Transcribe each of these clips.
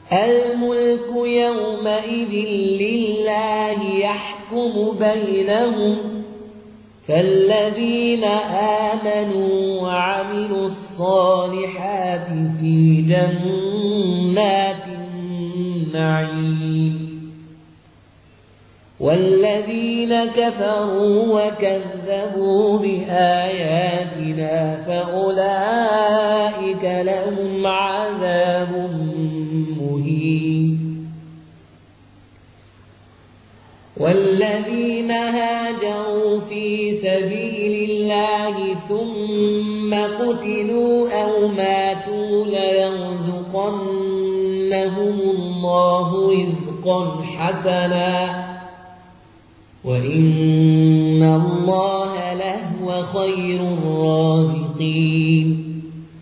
الملك يومئذ لله يحكم بينهم فالذين آمنوا وعملوا الصالحات في جنات النعيم والذين كفروا وكذبوا بآياتنا فأولئك لهم عذاب مهين والذين هاجروا في سبيل الله ثم قتلوا أو ماتوا ليرزقنهم الله رزقا حسنا وإن الله لهو خير الرازقين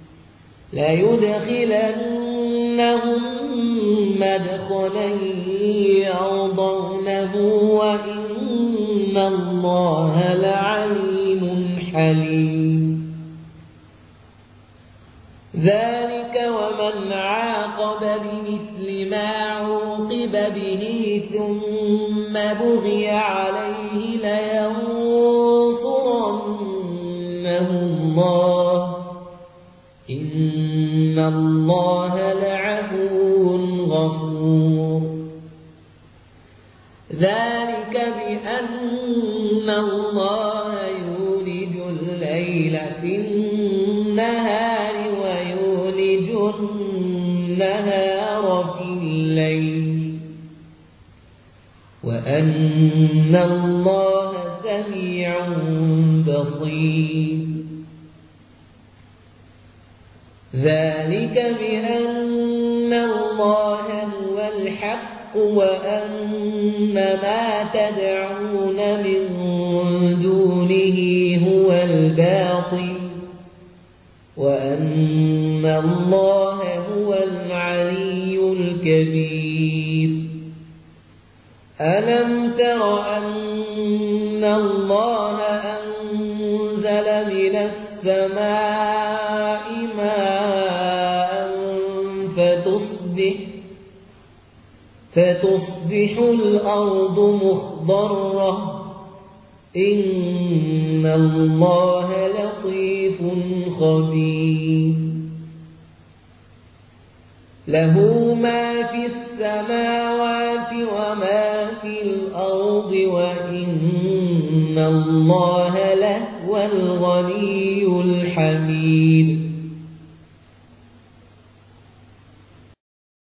ليدخلنهم مدخلا يرضونه وإن الله لعليم حليم ذلك ومن عاقب بمثل ما عوقب به ثم بغي عليه لينصرنه الله إن الله لعفو غفور ذلك بأن الله يولج الليل في النهار ويولج النهار في الليل وأن الله سميع بصير ذلك بأن الله هو الحق وأن ما تدعون من دونه هو الباطل وأن الله هو العلي الكبير ألم تر أن الله أنزل من السماء ماء فتصبح الأرض مخضرة إن الله لطيف خبير له ما في السماوات وما في الأرض وإن الله لهو الغني الحميد